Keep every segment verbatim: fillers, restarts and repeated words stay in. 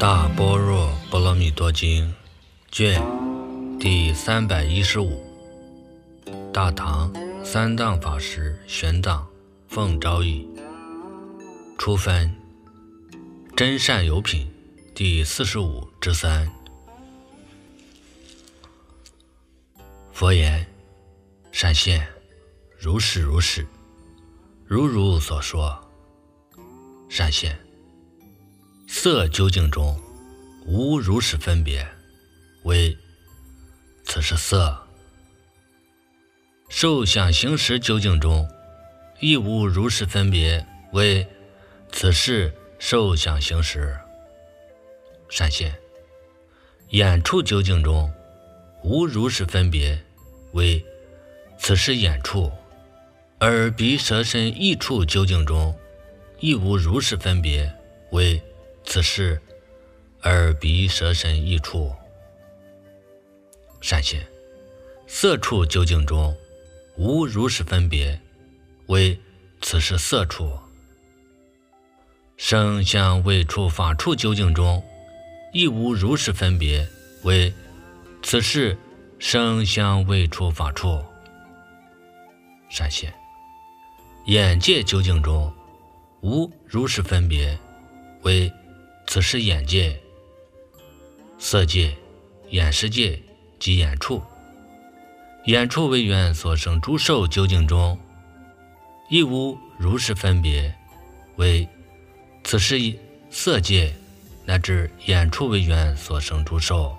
大般若波罗蜜多经卷第三百一十五，大唐三藏法师玄奘奉诏译，初分真善有品第四十五之三。佛言：善现，如是如是，如如所说。善现，色究竟中无如是分别，为此是色；受想行识究竟中亦无如是分别，为此是受想行识。善现，眼处究竟中无如是分别，为此是眼处；耳鼻舌身意处究竟中亦无如是分别，为此是耳鼻舌身意处。善现，色处究竟中无如是分别，为此是色处；声香味触法处究竟中亦无如是分别，为此是声香味触法处。善现，眼界究竟中无如是分别，为此是眼界；色界、眼识界及眼处，眼处为缘所生诸受究竟中亦无如是分别，为此是色界乃至眼处为缘所生诸受。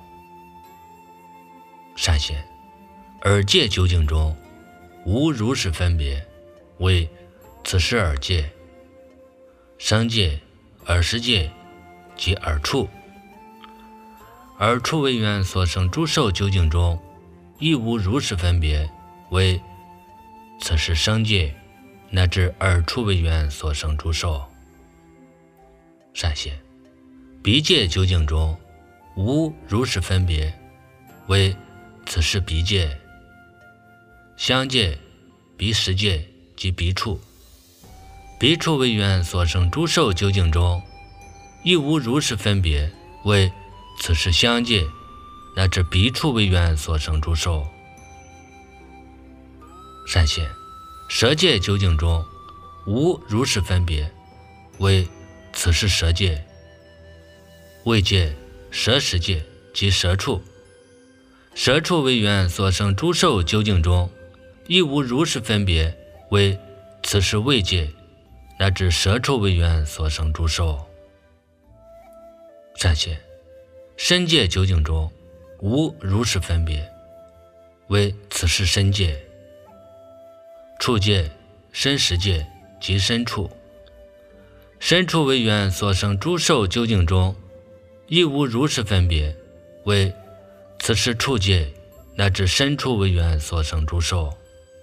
善现，耳界究竟中无如是分别，为此是耳界；声界、耳识界及耳处，耳处为缘所生诸受究竟中亦无如是分别，为此是声界乃至耳处为缘所生诸受。善现，鼻界究竟中无如是分别，为此是鼻界；香界、鼻识界及鼻处，鼻处为缘所生诸受究竟中亦无如是分别，为此是香界乃至鼻处为缘所生诸受。善现，舌界究竟中无如是分别，为此是舌界；味界、舌识界及舌处，舌处为缘所生诸受究竟中亦无如是分别，为此是味界乃至舌处为缘所生诸受。善现，身界究竟中无如是分别，为此是身界；处界、身识界及身处，身处为缘所生诸受究竟中亦无如是分别，为此是处界乃至身处为缘所生诸受。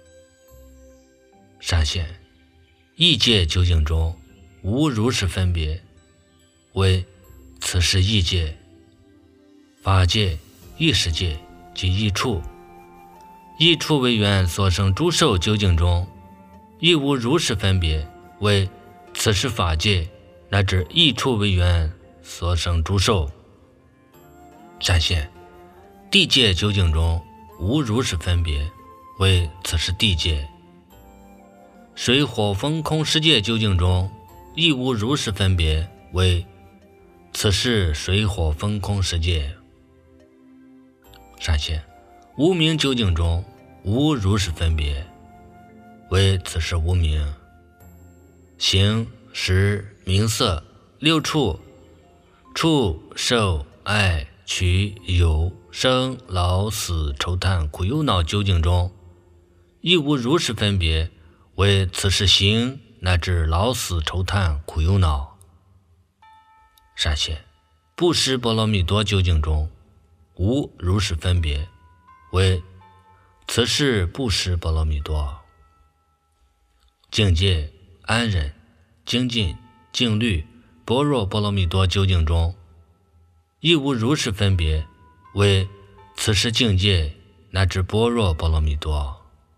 善现，意界究竟中无如是分别，为此是意界；法界、意识界及意处，意处为缘所生诸受究竟中亦无如是分别，为此是法界乃至意处为缘所生诸受。善现，地界究竟中无如是分别，为此是地界；水火风空世界究竟中亦无如是分别，为此是水火风空世界。善现，无明究竟中无如是分别，为此是无明；形、识、名色、六处、触、受、爱、取、有、生、老、死、愁叹、苦、忧、恼究竟中亦无如是分别，为此是行乃至老死愁叹苦忧恼。善现，布施波罗蜜多究竟中无如是分别，为此是布施波罗蜜多。境界、安忍、精进、静虑、般若波罗蜜多究竟中亦无如是分别，为此是境界乃至般若波罗蜜多。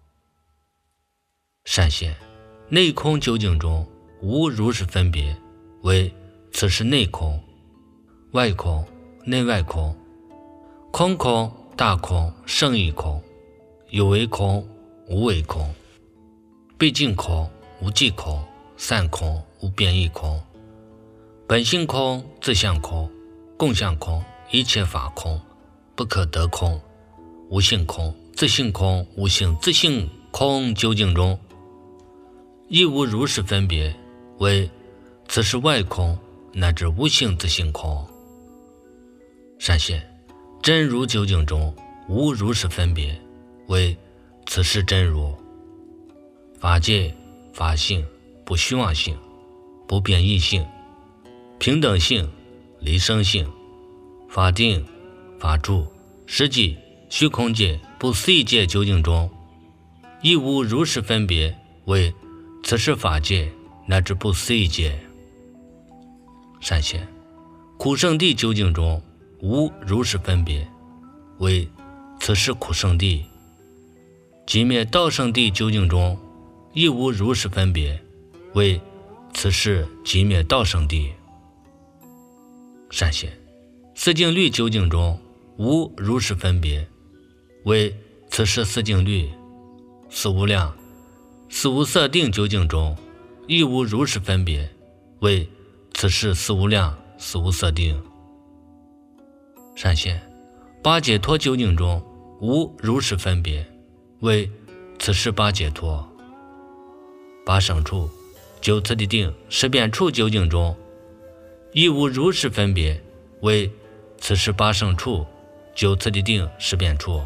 善现，内空究竟中无如是分别，为此是内空； 外空、内外空，空空、大空、胜义空，有为空、无为空，毕竟空、无际空，散空、无变异空，本性空、自相空，共相空，一切法空，不可得空，无性空、自性空、无性自性空究竟中，亦无如是分别，为此是外空乃至无性自性空。善现真如究竟中无如是分别，为此是真如。法界、法性、不虚妄性、不变异性、平等性、离生性、法定、法住、实际、虚空界、不思议界究竟中，亦无如是分别，为此是法界乃至不思议界。善现苦圣地究竟中无如是分别，为此是苦圣地。寂灭道圣地究竟中亦无如是分别，为此是寂灭道圣地。善现四境律究竟中无如是分别，为此是四境律。四无量、四无色定究竟中亦无如是分别，为此是四无量、四无色定。善现八解脱究竟中无如是分别，为此是八解脱。八胜处、九次第定、十变处究竟中亦无如是分别，为此是八胜处、九次第定、十变处。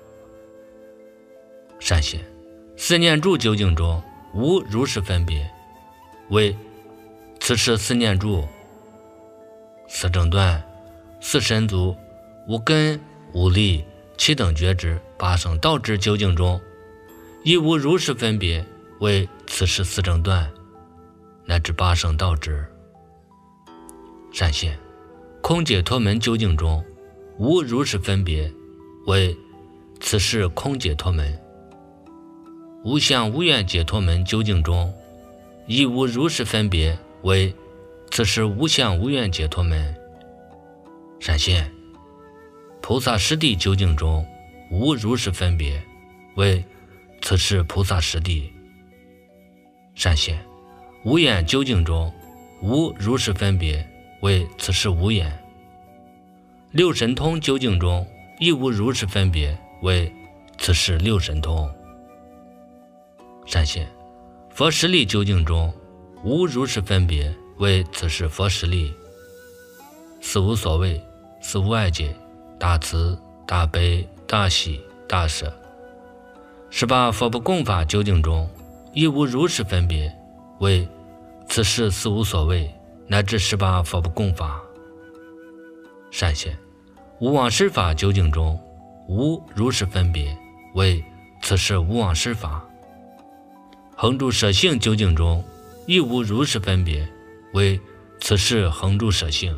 善现四念住究竟中无如是分别，为此是四念住。四正断、四神足、无根、无力、七等觉知、八圣道智究竟中亦无如是分别，为此是四正断乃至八圣道智。善现空解脱门究竟中无如是分别，为此是空解脱门。无相无愿解脱门究竟中亦无如是分别，为此是无相无愿解脱门。善现菩萨实地究竟中无如是分别，为此是菩萨实地。善现无眼究竟中无如是分别，为此是无眼。六神通究竟中亦无如是分别，为此是六神通。善现佛实力究竟中无如是分别，为此是佛实力。四无所谓、四无碍界、大慈、大悲、大喜、大舍，十八佛不共法究竟中亦无如是分别，为此是四无所谓乃至十八佛不共法。善现无妄施法究竟中无如是分别，为此是无妄施法。恒住舍性究竟中亦无如是分别，为此是恒住舍性。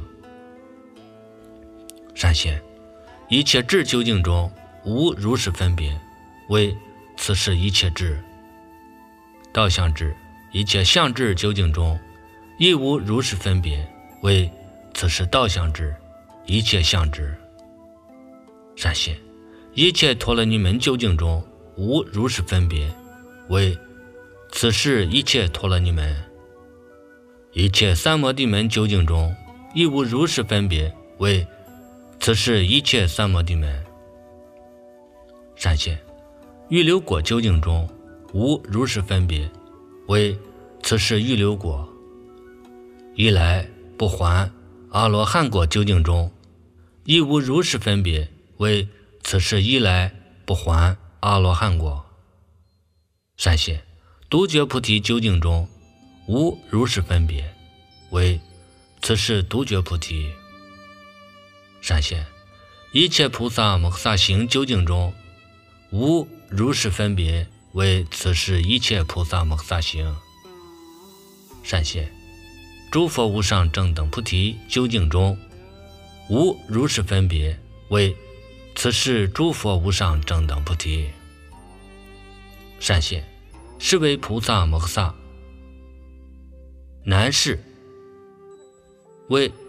善现一切智究竟中无如是分别，为此是一切智。道相智一切相智究竟中亦无如是分别，为此是道相智一切相智。善现一切陀罗尼门究竟中无如是分别，为此是一切陀罗尼门。一切三摩地门究竟中亦无如是分别，为此是一切三摩地门。善现预流果究竟中无如是分别，为此是预流果。一来不还阿罗汉果究竟中亦无如是分别，为此是一来不还阿罗汉果。善现独觉菩提究竟中无如是分别，为此是独觉菩提。善现一切菩萨摩诃萨行究竟中无如是分别，为此是一切菩萨摩诃萨行。善现诸佛无上正等菩提究竟中无如是分别，为此是诸佛无上正等菩提。善现是为菩萨摩诃萨难事，为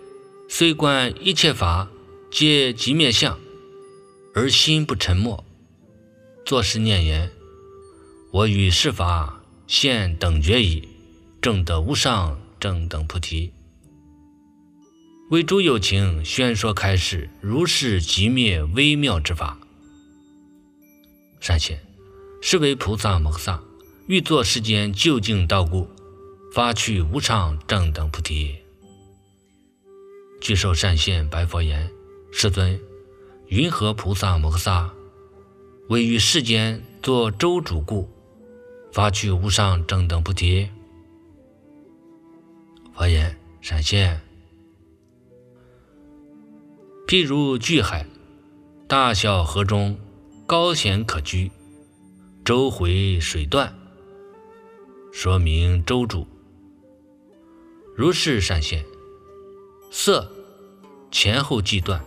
虽观一切法皆即灭相，而心不沉默，作是念言：我与是法现等觉矣，正得无上正等菩提。为诸有情宣说开示如是即灭微妙之法。善现，是为菩萨摩诃萨欲作世间究竟道故，发去无上正等菩提。具受善现白佛言：世尊，云何菩萨摩诃萨为于世间作周主故，发去无上正等菩提？佛言：善现，譬如巨海，大小河中，高险可居，周回水断，说明周主。如是善现，色前后即断，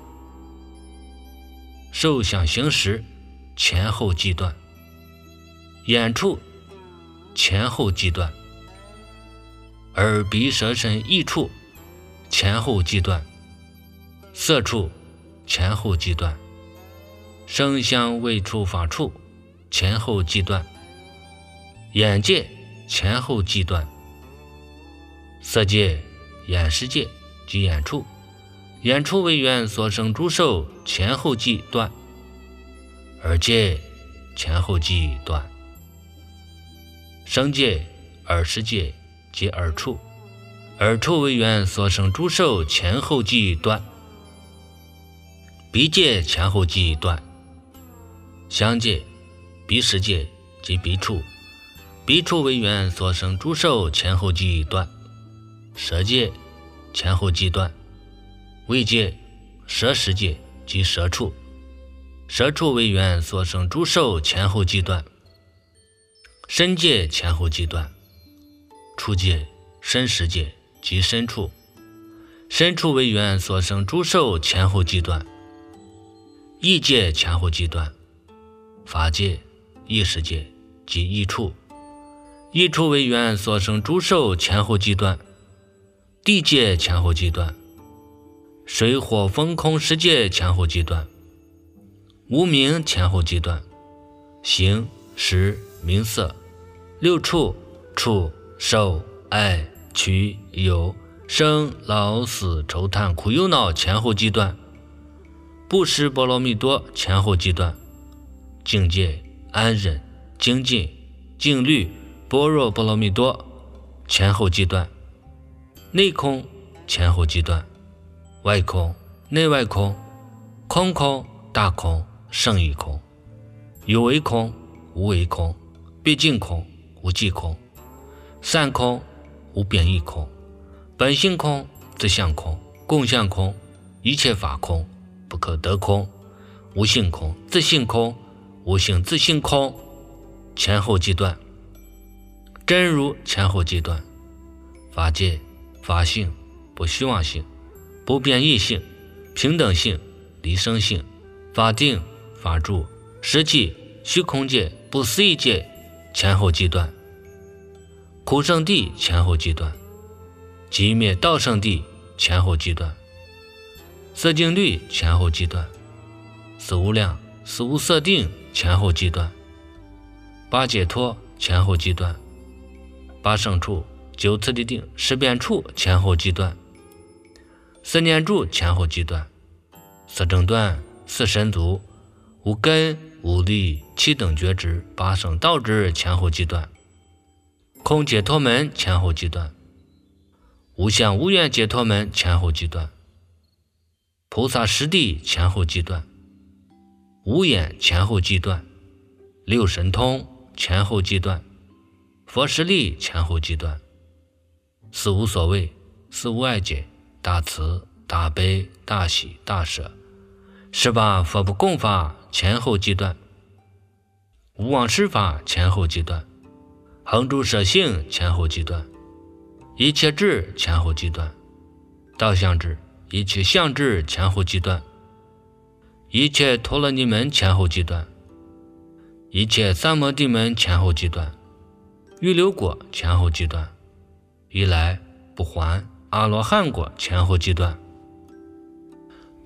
受想行识前后即断，眼处前后即断，耳鼻舌身意处前后即断，色处前后即断，声香味触法处前后即断，眼界前后即断，色界、眼识界及眼处，眼处为缘所生诸受前后即断，耳界前后即断，声界、耳识界及耳处，耳处为缘所生诸受前后即断，鼻界前后即断，香界、鼻识界及鼻处，鼻处为缘所生诸受前后即断，舌界前后即断，味界、舌识界及舌处，舌处为缘所生诸受前后即断，身界前后即断，触界、身识界及身处，身处为缘所生诸受前后即断，意界前后即断，法界、意识界及意处，意处为缘所生诸受前后即断，地界前后即断，水火风空识界前后即断，无明前后即断，形、识、名色、六处、触、受、爱、取、有、生、老、死、愁叹、苦、忧、恼前后即断，布施波罗蜜多前后即断，境界、安忍、精进、静虑、般若波罗蜜多前后即断，内空前后即断，外空、内外空、空空、大空、胜义空、有为空、无为空、毕竟空、无际空、散空、无变异空、本性空、自相空、共相空、一切法空、不可得空、无性空、自性空、无性自性空前后即断，真如前后即断，法界、法性、不虚妄性、不变异性、平等性、离生性、法定、法住、实际、虚空界、不思议界前后即断，苦圣地前后即断，极灭道圣地前后即断，色净律前后即断，死无量、死无色定前后即断，八解脱前后即断，八圣处、九次第定、十变处前后即断，四念住前后即断，四正断、四神足、无根、无力、七等觉知、八圣道知前后即断，空解脱门前后即断，无相无愿解脱门前后即断，菩萨实地前后即断，无眼前后即断，六神通前后即断，佛实力前后即断，四无所谓、四无碍解、大慈、大悲、大喜、大舍，十八佛不共法前后即断，无妄施法前后即断，恒住舍性前后即断，一切智前后即断，道相智、一切相智前后即断，一切陀罗尼门前后即断，一切三摩地门前后即断，预流果前后即断，一来不还阿罗汉果前后即断，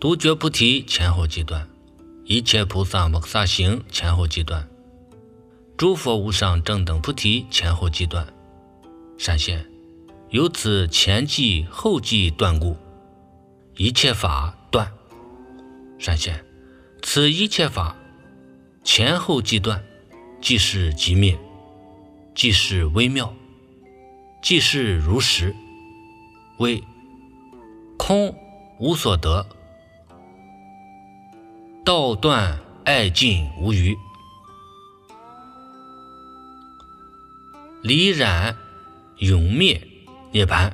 独觉菩提前后即断，一切菩萨摩诃萨行前后即断，诸佛无上正等菩提前后即断。闪现，由此前即后即断故，一切法断。闪现，此一切法前后即断，即是即灭，即是微妙，即是如实，为空无所得，道断爱尽无余，离染永灭涅槃。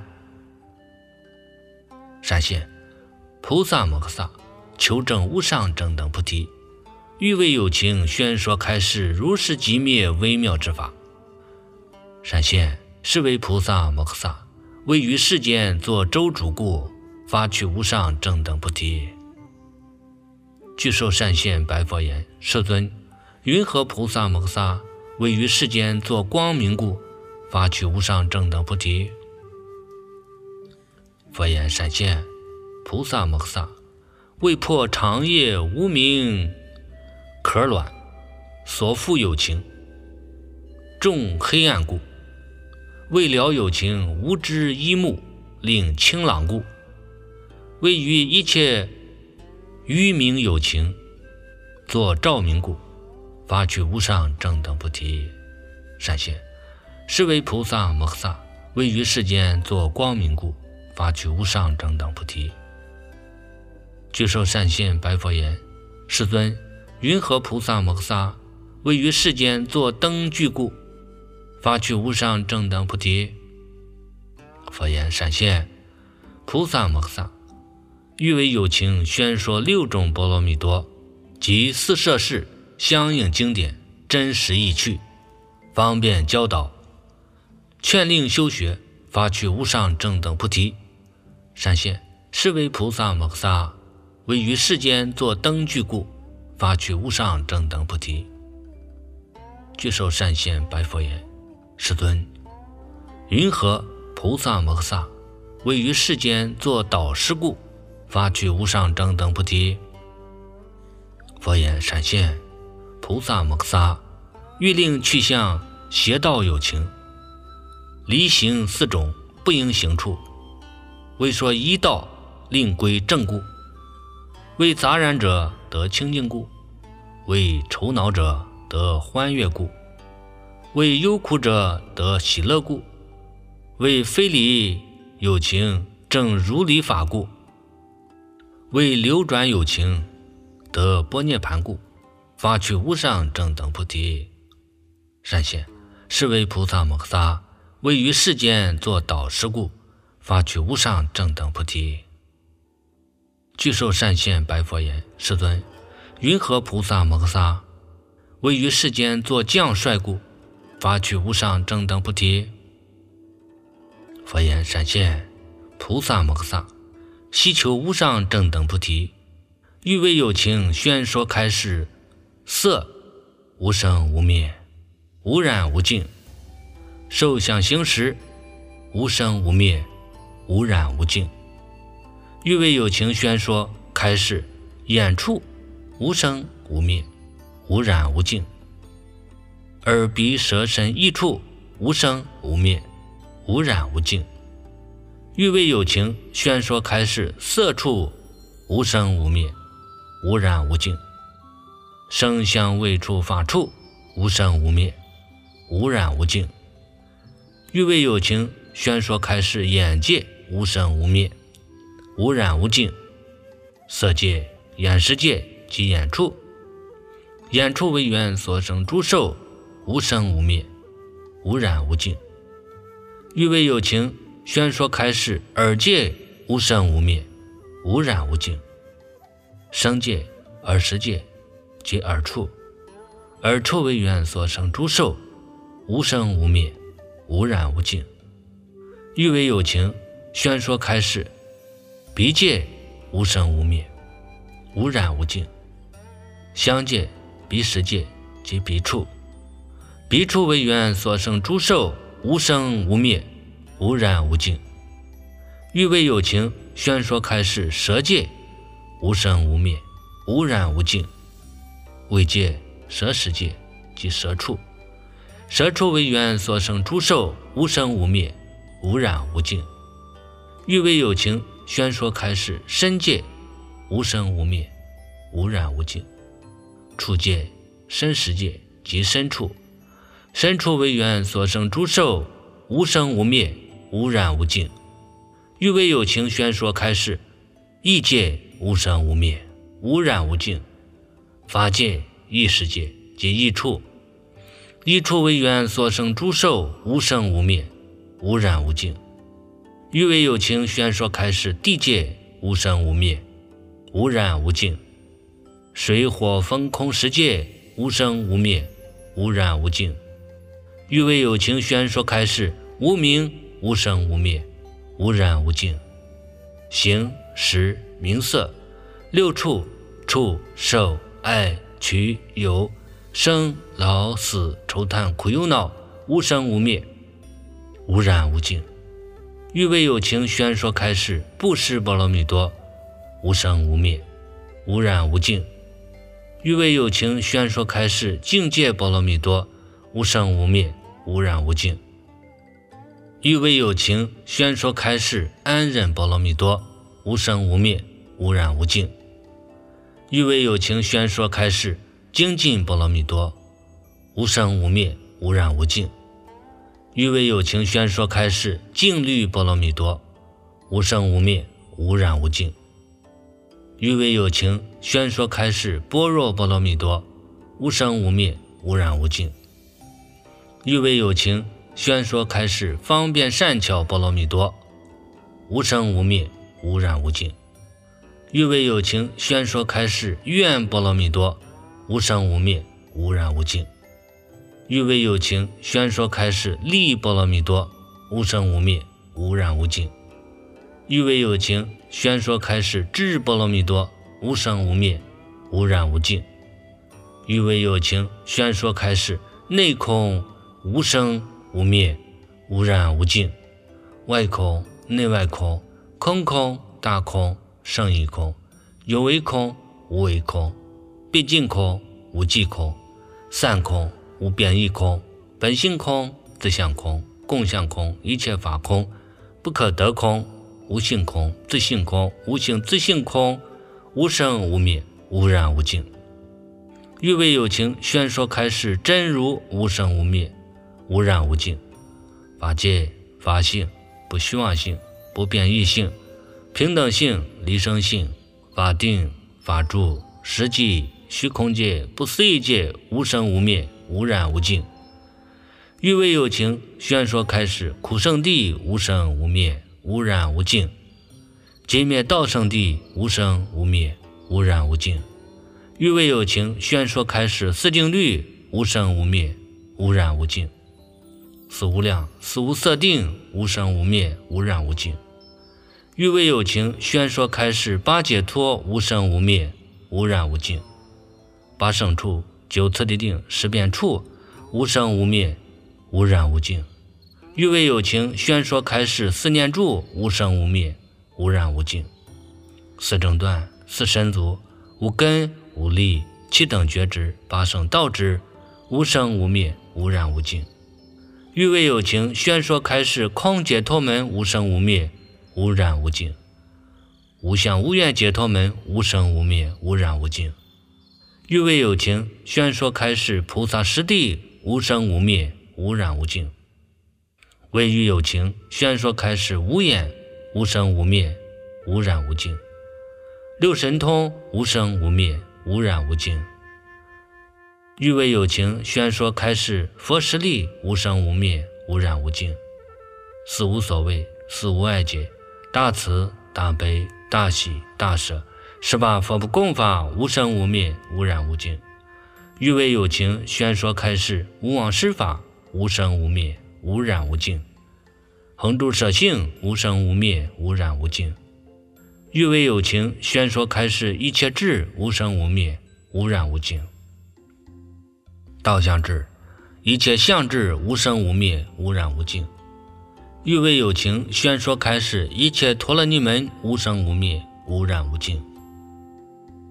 闪现，菩萨摩诃萨求证无上正等菩提，欲为有情宣说开示如是即灭微妙之法。闪现，是为菩萨摩诃萨为于世间作周主故，发取无上正等菩提。具受善现白佛言：世尊，云何菩萨摩诃萨为于世间作光明故，发取无上正等菩提？佛言：闪现，菩萨摩诃萨为破长夜无明壳卵，所缚有情众黑暗故，为了有情无知依目令清朗故，为于一切愚明有情作照明故，发取无上正等菩提。闪现，是为菩萨摩诃萨为于世间作光明故，发取无上正等菩提。具受善现白佛言：世尊，云何菩萨摩诃萨为于世间作灯具故，发取无上正等菩提？佛言：闪现，菩萨摩诃萨欲为有情宣说六种波罗蜜多及四摄事相应经典真实义趣，方便教导，劝令修学，发取无上正等菩提。闪现，是为菩萨摩诃萨为于世间作灯具故，发取无上正等菩提。具受善现白佛言：世尊，云何菩萨摩诃萨为于世间作导师故，发取无上正等菩提？佛言：闪现，菩萨摩诃萨欲令去向邪道有情，离行四种不应行处，为说一道令归正故，为杂染者得清净故，为愁恼者得欢悦故，为忧苦者得喜乐故，为非离有情正如理法故，为流转有情得般涅盘故，发取无上正等菩提。闪现，是为菩萨摩诃萨为于世间作导师故，发取无上正等菩提。具受善现白佛言：世尊，云何菩萨摩诃萨为于世间作将帅故，发取无上正等菩提？佛言：闪现，菩萨摩诃萨希求无上正等菩提，欲为有情宣说开示色无生无灭，无染无净，受想行识无生无灭，无染无净，欲为有情宣说开示眼处无生无灭，无染无净，耳鼻舌身意处无生无灭，无染无净，欲为有情宣说开示色处无生无灭，无染无净，声香味触法处无生无灭，无染无净，欲为有情宣说开示眼界无生无灭，无染无净，色界眼识界及眼处，眼处为缘所生诸受无生无灭，无染无净，欲为有情宣说开示耳界无生无灭，无染无净，声界耳识界及耳处，耳处为缘所生诸受无生无灭，无染无净，欲为有情宣说开示鼻界无生无灭，无染无净，香界鼻识界及鼻处，鼻处为缘所生诸受无生无灭，无染无净，欲为有情宣说开示舌界无生无灭，无染无净。为界摄世界即摄处，摄处为缘所生诸受，无生无灭，无染无净。欲为有情宣说开示身界，无生无灭，无染无净。处界身世界即身处，身处为缘所生诸受，无生无灭，无染无净。欲为有情宣说开示意界，无生无灭，无染无净。法界意识界即意处，意处为缘所生诸受，无生无灭，无染无净。欲为有情宣说开示地界，无生无灭，无染无净。水火风空十界，无生无灭，无染无净。欲为有情宣说开示无明，无生无灭，无染无净。形识名色六处，触受爱取有生老死愁叹苦忧恼，无生无灭，无染无净。欲为有情宣说开示布施波罗蜜多，无生无灭，无染无净。欲为有情宣说开示境界波罗蜜多，无生无灭，无染无净。欲为有情宣说开示安忍波罗蜜多，无生无灭，无染无净。欲为有情宣说开示精进波罗蜜多，无生无灭，无染无净。欲为有情宣说开示净律波罗蜜多，无生无灭，无染无净。欲为有情宣说开示般若波罗蜜多，无生无灭，无染无净。欲为有情宣说开示方便善巧波罗蜜多，无生无灭，无染无净。欲为有情宣说开示愿波罗蜜多，无生无灭，无染无净。欲为有情宣说开示利波罗蜜多，无生无灭，无染无净。欲为有情宣说开示智波罗蜜多，无生无灭，无染无净。欲为有情宣说开示内空无生无灭，无染无净。外空内外空，空空大空，胜义空，有为空无为空，毕竟空无际空，散空无变异空，本性空自相空，共相空，一切法空，不可得空，无性空自性空，无性自性空，无生无灭，无染无净。欲为有情宣说开示真如无生无灭，无染无净。法界法性不虚妄性，不变异性，平等性离生性，法定法住实际虚空界不思议界，无生无灭，无染无净。欲为有情宣说开示苦圣地无生无灭，无染无净。寂灭道圣地无生无灭，无染无净。欲为有情宣说开示四定律无生无灭，无染无净。四无量四无色定无生无灭，无染无净。欲为有情宣说开示八解脱无生无灭，无染无净。八圣处九次第定十变处无生无灭，无染无净。欲为有情宣说开示四念住无生无灭，无染无净。四正断四神足无根无力七等觉知八圣道知无生无灭，无染无净。欲为有情宣说开示空解脱门无生无灭，无染无净。无相无愿解脱门无生无灭，无染无净。欲为有情宣说开示菩萨实地无生无灭，无染无净。为欲有情宣说开示无眼无生无灭，无染无净。六神通无生无灭，无染无净。欲为有情宣说开示佛实力无生无灭，无染无净。四无所谓四无碍解大慈大悲大喜大舍十八佛不共法无生无灭，无染无净。欲为有情宣说开示无妄施法无生无灭，无染无净。恒住舍性无生无灭，无染无净。欲为有情宣说开示一切智无生无灭，无染无净。道相智一切相智无生无灭，无染无净。欲为有情宣说开示一切陀罗尼门无生无灭，无染无净。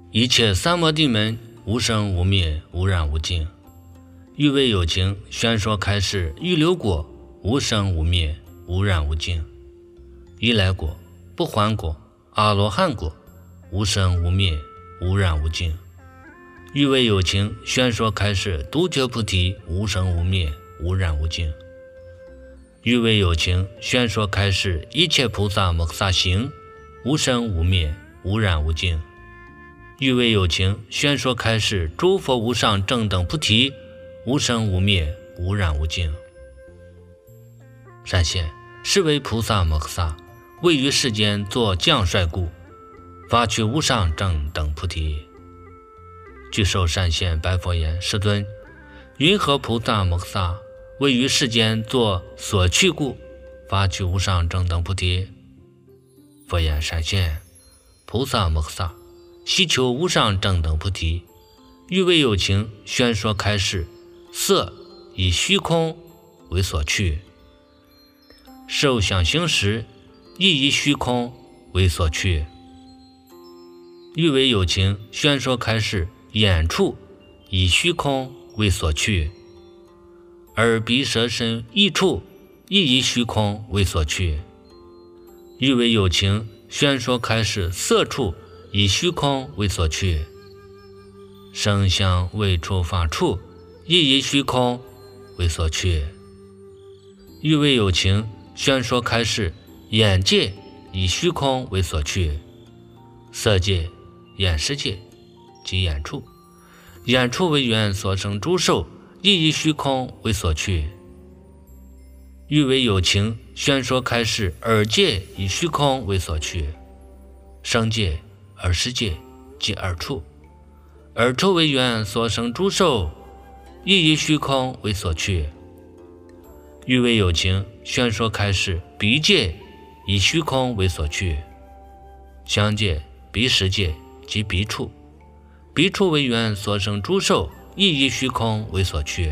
一切三摩地门无生无灭，无染无净。欲为有情，宣说开示欲流果无生无灭，无染无净。依来果、不还果、阿罗汉果无生无灭，无染无净。欲为有情，宣说开示独觉菩提无生无灭，无染无净。欲为有情，宣说开示一切菩萨摩诃萨行无生无灭，无染无净。欲为有情，宣说开示诸佛无上正等菩提无生无灭，无染无净。善现，是为菩萨摩诃萨位于世间作将帅故，发取无上正等菩提。具受善现白佛言：世尊，云何菩萨摩诃萨位于世间作所去故，发取无上正等菩提？佛言：善现，菩萨摩诃萨希求无上正等菩提，欲为有情，宣说开示色以虚空为所去，受想行识亦以虚空为所去。欲为有情，宣说开示眼处以虚空为所去，耳鼻舌身意处亦以虚空为所去。欲为有情，宣说开示色处以虚空为所去，声香味触法处亦以虚空为所去。欲为有情，宣说开示眼界以虚空为所去，色界、眼识界及眼处，眼处为缘所生诸受亦以虚空为所去。欲为有情，宣说开示耳界以虚空为所去，声界、耳识界及耳处，耳处为缘所生诸受亦以虚空为所去。欲为有情，宣说开示鼻界以虚空为所去，香界、鼻识界及鼻处，鼻处为缘所生诸受亦以虚空为所去。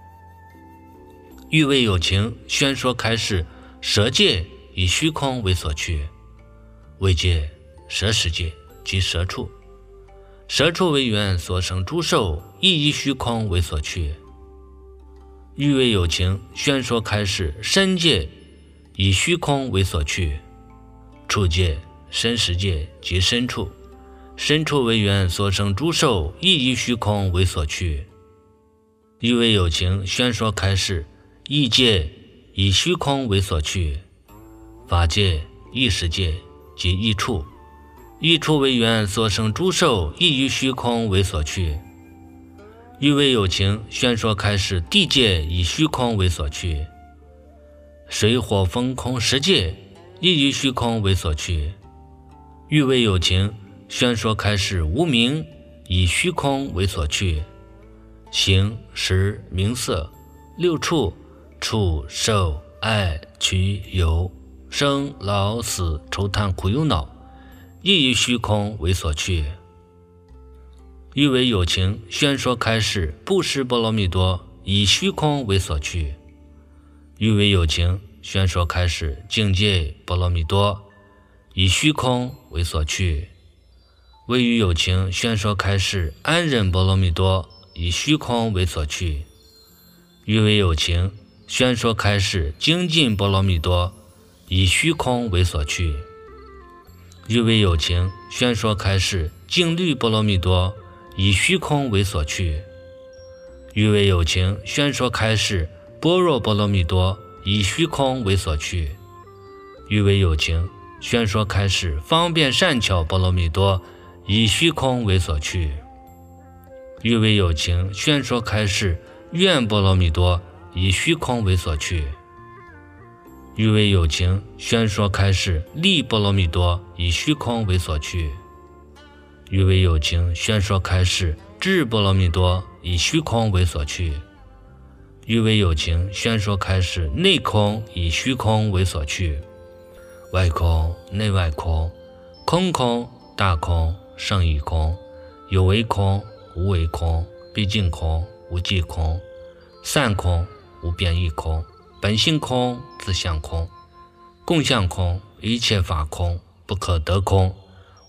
欲为有情，宣说开示舌界以虚空为所去，味界、舌识界及舌处，舌处为缘所生诸受亦以虚空为所去。欲为有情，宣说开示身界以虚空为所去，触界、身识界及身处，身处为缘所生诸受亦以虚空为所去。欲为有情，宣说开示意界以虚空为所去，法界、意识界及意处，意处为缘所生诸受亦以虚空为所去。欲为有情，宣说开示地界以虚空为所去，水火风空十界亦以虚空为所去。欲为有情，宣说开示无明以虚空为所去，形、识、名色、六处、触、受、爱、取、有、生、老、死、愁叹苦忧恼亦以虚空为所去。欲为有情，宣说开示布施波罗蜜多以虚空为所去。欲为有情，宣说开示境界波罗蜜多以虚空为所去。为于有情，宣说开示安忍波罗蜜多以虚空为所去。欲为有情，宣说开示精进波罗蜜多以虚空为所去。欲为有情，宣说开示净律波罗蜜多以虚空为所去。欲为有情，宣说开示般若波罗蜜多以虚空为所去。欲为有情，宣说开示方便善巧波罗蜜多以虚空为所去。欲为有情，宣说开示愿波罗蜜多以虚空为所去。欲为有情，宣说开示利波罗蜜多以虚空为所去。欲为有情，宣说开示智波罗蜜多以虚空为所去。欲为有情，宣说开示内空以虚空为所去，外空、内外空、空空、大空、胜义空、有为空、无为空、毕竟空、无际空、散空、无变异空、本性空、自相空、共相空、一切法空、不可得空、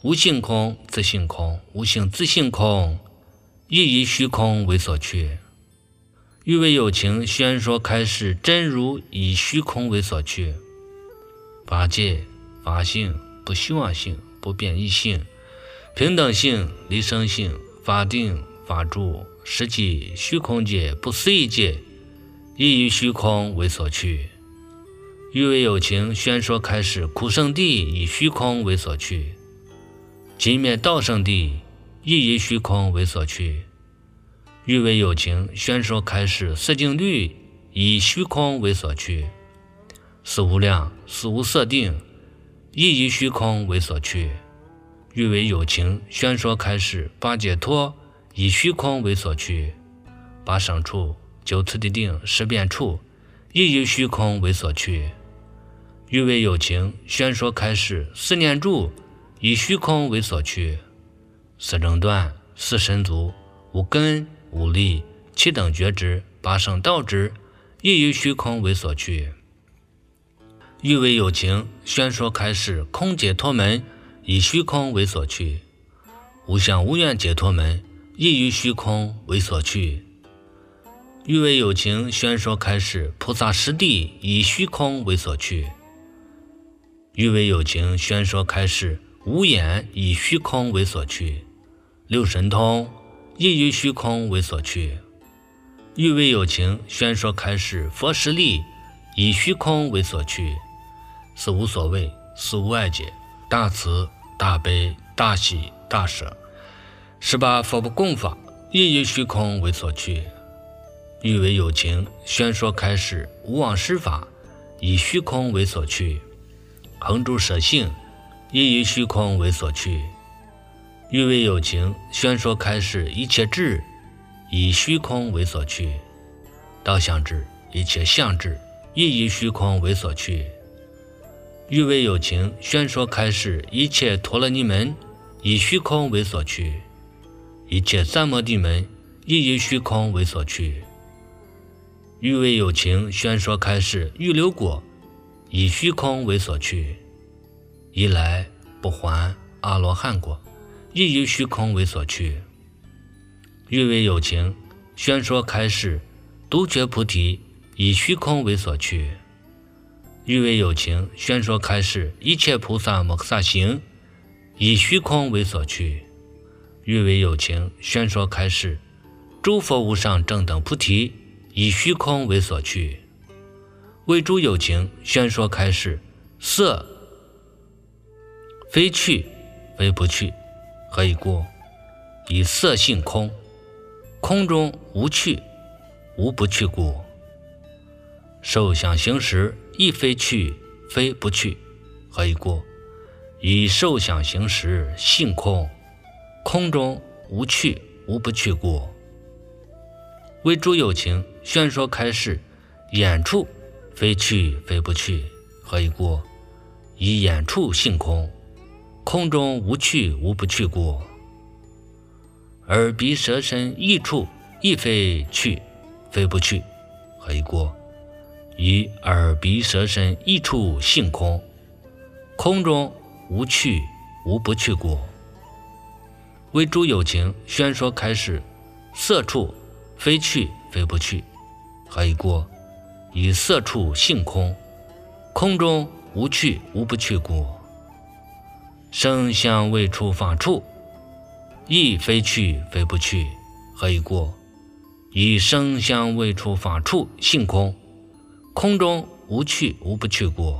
无性空，自性空，无性自性空，亦以虚空为所趋。欲为有情，宣说开示真如以虚空为所趋。法界、法性、不虚妄性、不变异性、平等性、离生性、法定、法住、实际、虚空界、不思议界，亦以虚空为所趋。欲为有情，宣说开示苦圣地以虚空为所趋。寂灭道圣地，亦以虚空为所趋。欲为有情，宣说开示色净律以虚空为所趋。四无量、四无色定，亦以虚空为所趋。欲为有情，宣说开示八解脱以虚空为所趋。八省处、九次第定、十变处，亦以虚空为所趋。欲为有情，宣说开示四念住以虚空为所趋。四正断、四神足、五根、五力、七等觉知、八圣道知，亦以虚空为所趋。欲为有情，宣说开示空解脱门以虚空为所趋。无相无愿解脱门，亦以虚空为所趋。欲为有情，宣说开示菩萨实地以虚空为所趋。欲为有情，宣说开示无眼以虚空为所趋。六神通，亦以虚空为所趋。欲为有情，宣说开示佛实力以虚空为所趋。四无所谓，四无碍解，大慈、大悲、大喜、大舍，十八佛不共法，亦以虚空为所趋。欲为有情，宣说开示无妄施法以虚空为所趋。恒住舍性，亦以虚空为所趋。欲为有情，宣说开示一切智以虚空为所趋。道相智、一切相智，亦以虚空为所趋。欲为有情，宣说开示一切陀罗尼门以虚空为所趋。一切三摩地门，亦以虚空为所趋。欲为有情，宣说开示欲流果以虚空为所趋。一来不还阿罗汉果，亦以虚空为所趋。欲为有情，宣说开示独觉菩提以虚空为所趋。欲为有情，宣说开示一切菩萨摩诃萨行以虚空为所趋。欲为有情，宣说开示诸佛无上正等菩提以虚空为所趋。为诸有情，宣说开示色非去非不去，何以故？以色性空，空中无去无不去故。受想行识亦非去非不去，何以故？以受想行识性空，空中无去无不去故。为诸有情，宣说开示眼处非去非不去，何以故？以眼处性空，空中无去无不去故。耳鼻舌身意处亦非去非不去，何以故？以耳鼻舌身意处性空，空中无去无不去故。为诸有情，宣说开示色处非去非不去，何以故？以色处性空，空中无去无不去故。声香味触法处亦非去非不去，何以故？以声香味触法处性空，空中无去无不去故。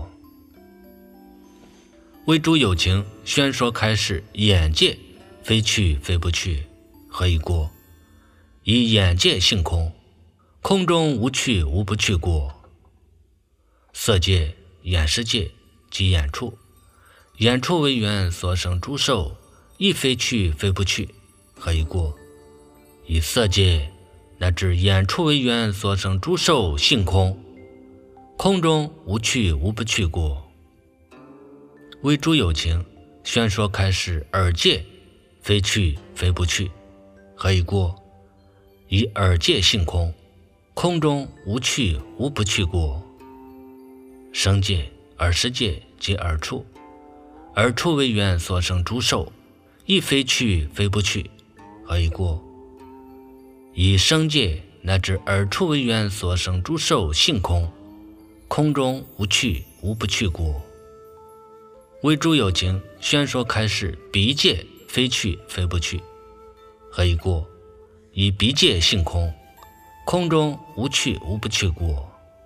为诸有情，宣说开示眼界非去非不去，何以故？以眼界性空，空中无去无不去故。色界、眼识界及眼处，眼处为缘所生诸受，亦非去非不去，何以故？以色界乃至眼处为缘所生诸受性空，空中无去无不去故。为诸有情，宣说开示耳界非去非不去，何以故？以耳界性空，空中无去无不去故。声界、耳识界及耳处， 二处为缘所生诸受，亦非去非不去，何以故？以生界乃至二处为缘所生诸受性空，空中无去无不去故。为诸有情宣说开示彼界非去非不去，何以故？以彼界性空，空中无去无不去故。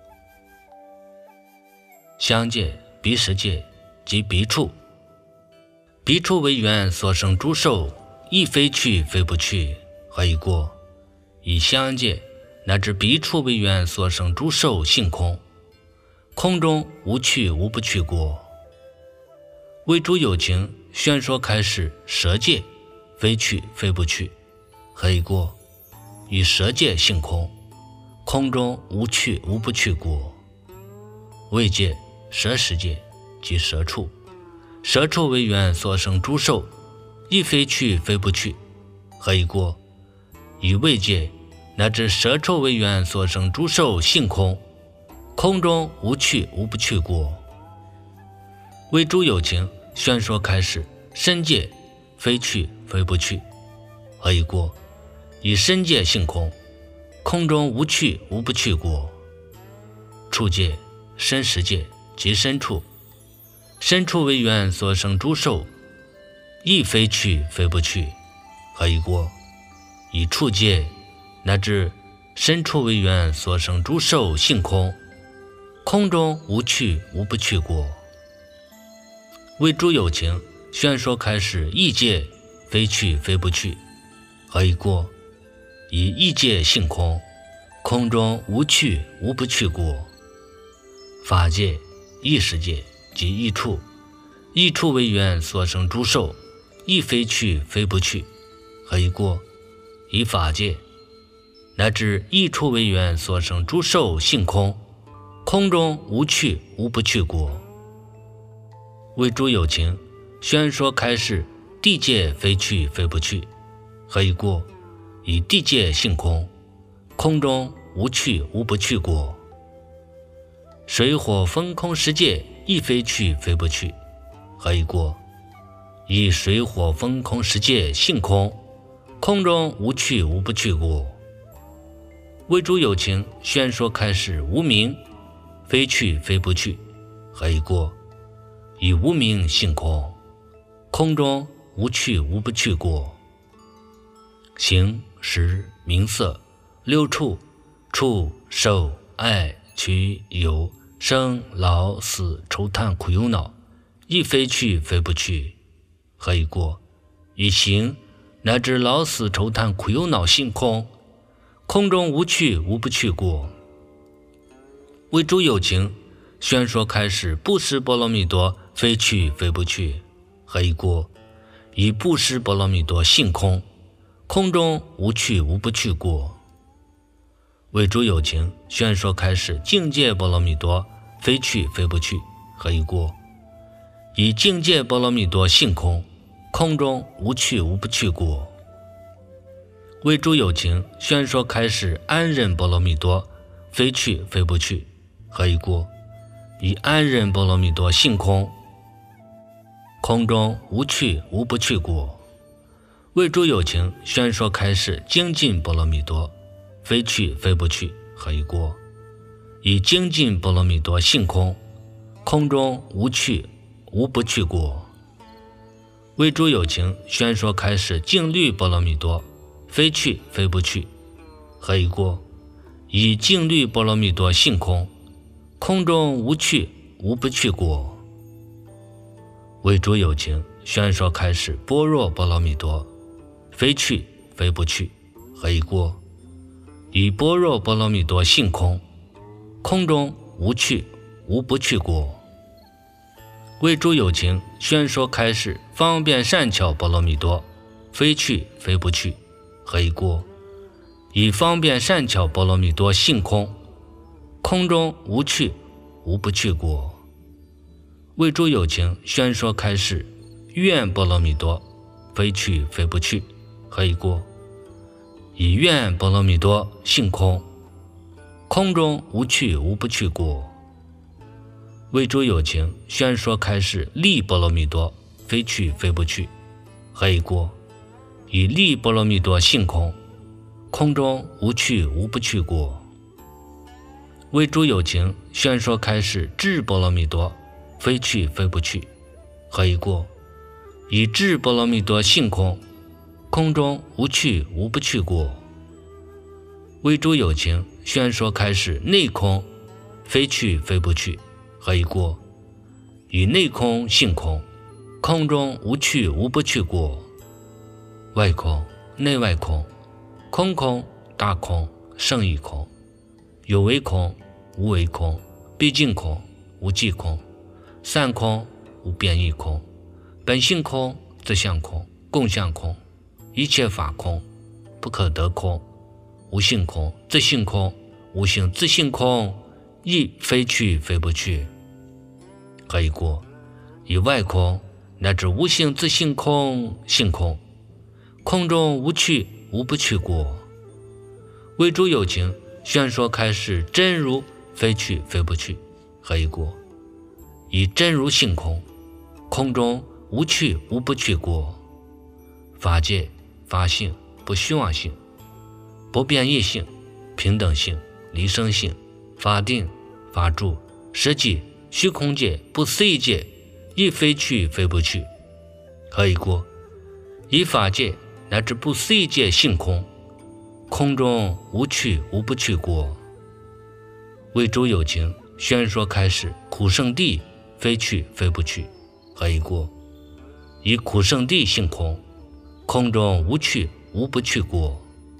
相界、彼时界及彼处，彼处为缘所生诸受，亦非去非不去，何以故？以相界乃至彼处为缘所生诸受性空，空中无去无不去故。为诸有情宣说开示舍界非去非不去，何以故？以舍界性空，空中无去无不去故。为界、舍时界即舍处，舍处为缘所生诸受，亦非去非不去，何以故？以为界乃至舍处为缘所生诸受性空，空中无去无不去故。为诸有情宣说开示身界非去非不去，何以故？以身界性空，空中无去无不去故。处界、身时界即身处，身处为缘所生诸受，亦非去非不去，何以故？以处界乃至身处为缘所生诸受性空，空中无去无不去故。为诸有情宣说开示意界非去非不去，何以故？以意界性空，空中无去无不去故。法界、意识界即意处，意处为缘所生诸受，亦非去非不去，何以故？以法界乃至意处为缘所生诸受性空，空中无去无不去故。为诸有情宣说开示地界非去非不去，何以故？以地界性空，空中无去无不去故。水火风空十界亦非去非不去，何以故？以水火风空十界性空，空中无去无不去故。为诸有情宣说开示无明非去非不去，何以故？以无明性空，空中无去无不去故。形、识、名色六处，触、受、爱、取、有、生、老、死、愁叹苦忧恼，亦非去非不去，何以故？以形乃至老死愁叹苦忧恼性空，空中无去无不去故。为诸有情宣说开示布施波罗蜜多非去非不去，何以故？以布施波罗蜜多性空，空中无去无不去故。为诸有情宣说开示境界波罗蜜多非去非不去，何以故？以境界波罗蜜多性空，空中无去无不去故。为诸有情宣说开示安忍波罗蜜多非去非不去，何以故？以安忍波罗蜜多性空，空中无去无不去故。为诸有情宣说开示精进波罗蜜多非去非不去，何以故？以精进波罗蜜多性空，空中无去无不去故。为诸有情宣说开示净律波罗蜜多非去非不去，何以故？以净律波罗蜜多性空，空中无去无不去故。为诸有情宣说开示般若波罗蜜多非去非不去，何以故？以般若波罗蜜多性空，空中无去无不去故。为诸有情宣说开示方便善巧波罗蜜多非去非不去，何以故？以方便善巧波罗蜜多性空，空中无去无不去故。为诸有情宣说开示愿波罗蜜多非去非不去，何以故？以愿波罗蜜多性空，空中无去无不去故。 为诸有情，宣说开示力波罗蜜多，非去非不去，何以故？以力波罗蜜多性空，空中无去无不去故。为诸有情，宣说开示智波罗蜜多，非去非不去，何以故？以智波罗蜜多性空，空中无去无不去故。为诸有情，宣说开示内空，非去非不去，何以故？以内空性空，空中无去无不去故。外空、内外空，空空、大空、胜义空，有为空、无为空，毕竟空、无际空，散空、无变异空，本性空、自相空、共相空，一切法空，不可得空，无性空、自性空、无性自性空，亦非去非不去。何以故？以外空乃至无性自性空、性空，空中无去无不去故。为诸有情，宣说开示真如非去非不去，何以故？以真如性空，空中无去无不去故。法界、法性、不虚妄性、不变异性、平等性、离生性、法定、法住、实际、虚空界、不思议界，亦非去非不去。何以故？以法界乃至不思议界性空，空中无去无不去故。为诸有情，宣说开示苦圣地非去非不去，何以故？以苦圣地性空，空中无去无不去故。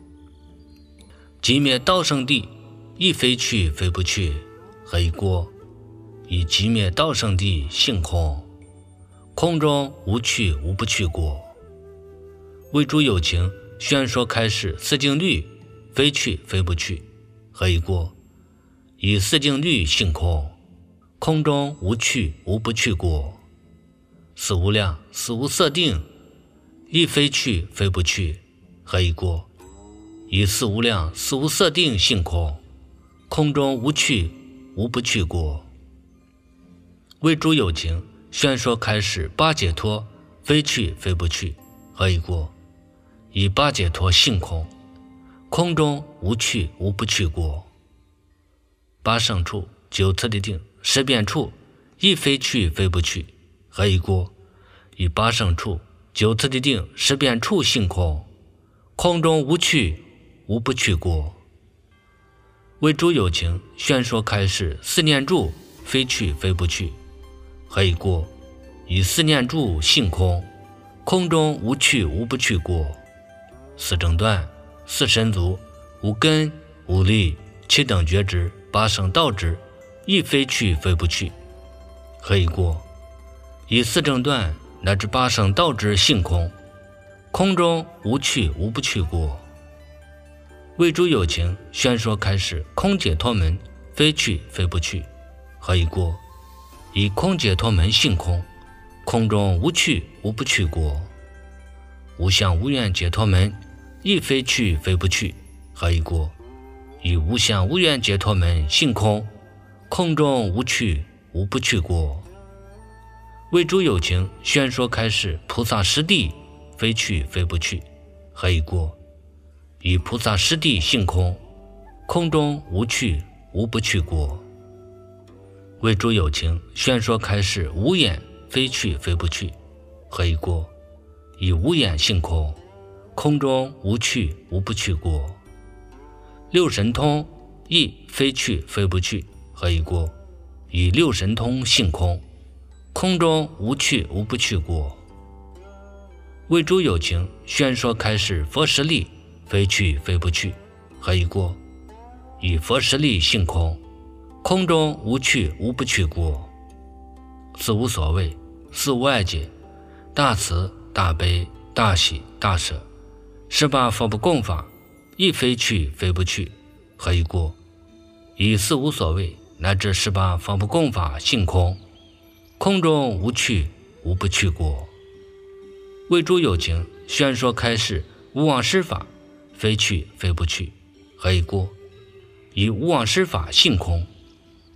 寂灭道圣地亦非去非不去，何以故？以寂灭道圣地性空，空中无去无不去故。为诸有情，宣说开示四境律非去非不去，何以故？以四境律性空，空中无去无不去故。四无量、四无色定亦非去非不去，何以故？以四无量、四无色定性空，空中无去无不去故。为诸有情，宣说开示八解脱非去非不去，何以故？以八解脱性空，空中无去无不去故。八胜处、九次第定、十变处亦非去非不去，何以故？以八胜处、九次第定、十变处性空，空中无去无不去故。为诸有情，宣说开示四念住非去非不去，何以故？以四念住性空，空中无去无不去故。四正断、四神足、无根、无力、七等觉知、八圣道知，亦非去非不去，何以故？以四正断乃至八圣道知性空，空中无去无不去故。为诸有情，宣说开示空解脱门非去非不去，何以故？以空解脱门性空，空中无去无不去故。无相无愿解脱门亦非去非不去，何以故？以无相无愿解脱门性空，空中无去无不去故。为诸有情，宣说开示菩萨实地非去非不去，何以故？以菩萨实地性空，空中无去无不去故。为诸有情，宣说开示无眼非去非不去，何以故？以无眼性空，空中无去无不去故。六神通亦非去非不去，何以故？以六神通性空，空中无去无不去故。为诸有情，宣说开示佛实力非去非不去，何以故？以佛实力性空，空中无去无不去故。四无所谓、四无碍解、大慈大悲大喜大舍，十八佛不共法亦非去非不去，何以故？以四无所谓乃至十八佛不共法性空，空中无去无不去故。为诸有情，宣说开示无妄施法非去非不去，何以故？以无妄施法性空，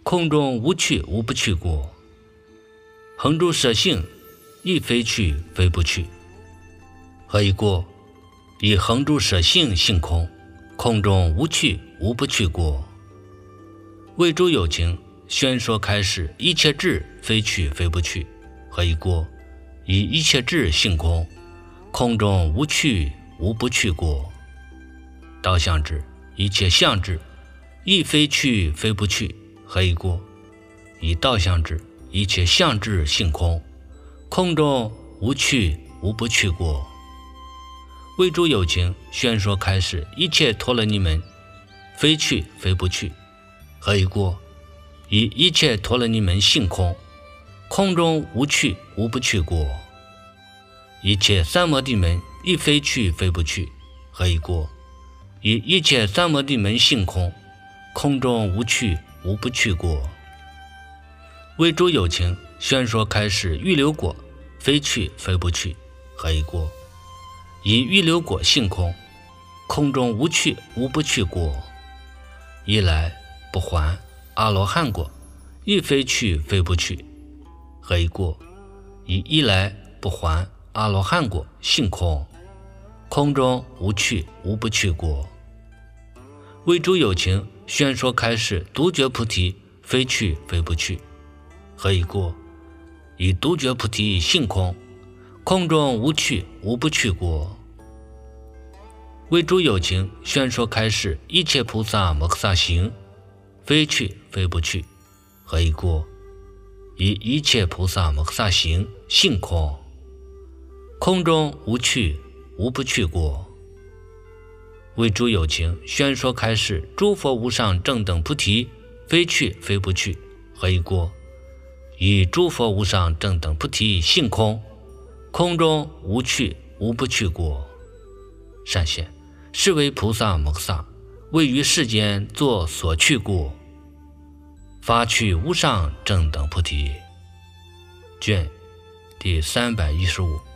空中无去无不去过。横诸舍性，亦非去非不去，何以过？以横诸舍性性空，空中无去无不去过。为诸有情，宣说开示一切智非去非不去，何以过？以一切智性空，空中无去无不去过。道相智，一切相智亦非去非不去，何以过？以道相智，一切相智性空，空中无去无不去过。为诸有情，宣说开示一切陀罗尼门非去非不去，何以过？以一切陀罗尼门性空，空中无去无不去过。一切三摩地门亦非去非不去，何以过？以一切三摩地门性空，空中无去无不去过。为诸有情，宣说开示预流果非去非不去，何以过？以预流果性空，空中无去无不去过。一来不还阿罗汉果亦非去非不去，何以过？以一来不还阿罗汉果性空，空中无去无不去过。为诸有情，宣说开示独觉菩提非去非不去，何以过？以独觉菩提性空，空中无去无不去过。为诸有情，宣说开示一切菩萨摩诃萨行非去非不去，何以过？以一切菩萨摩诃萨行性空，空中无去无不去过。为诸有情，宣说开示诸佛无上正等菩提非去非不去，何以过？以诸佛无上正等菩提性空，空中无去无不去过。善现，是为菩萨摩诃萨位于世间作所去故，发去无上正等菩提。卷第三百一十五。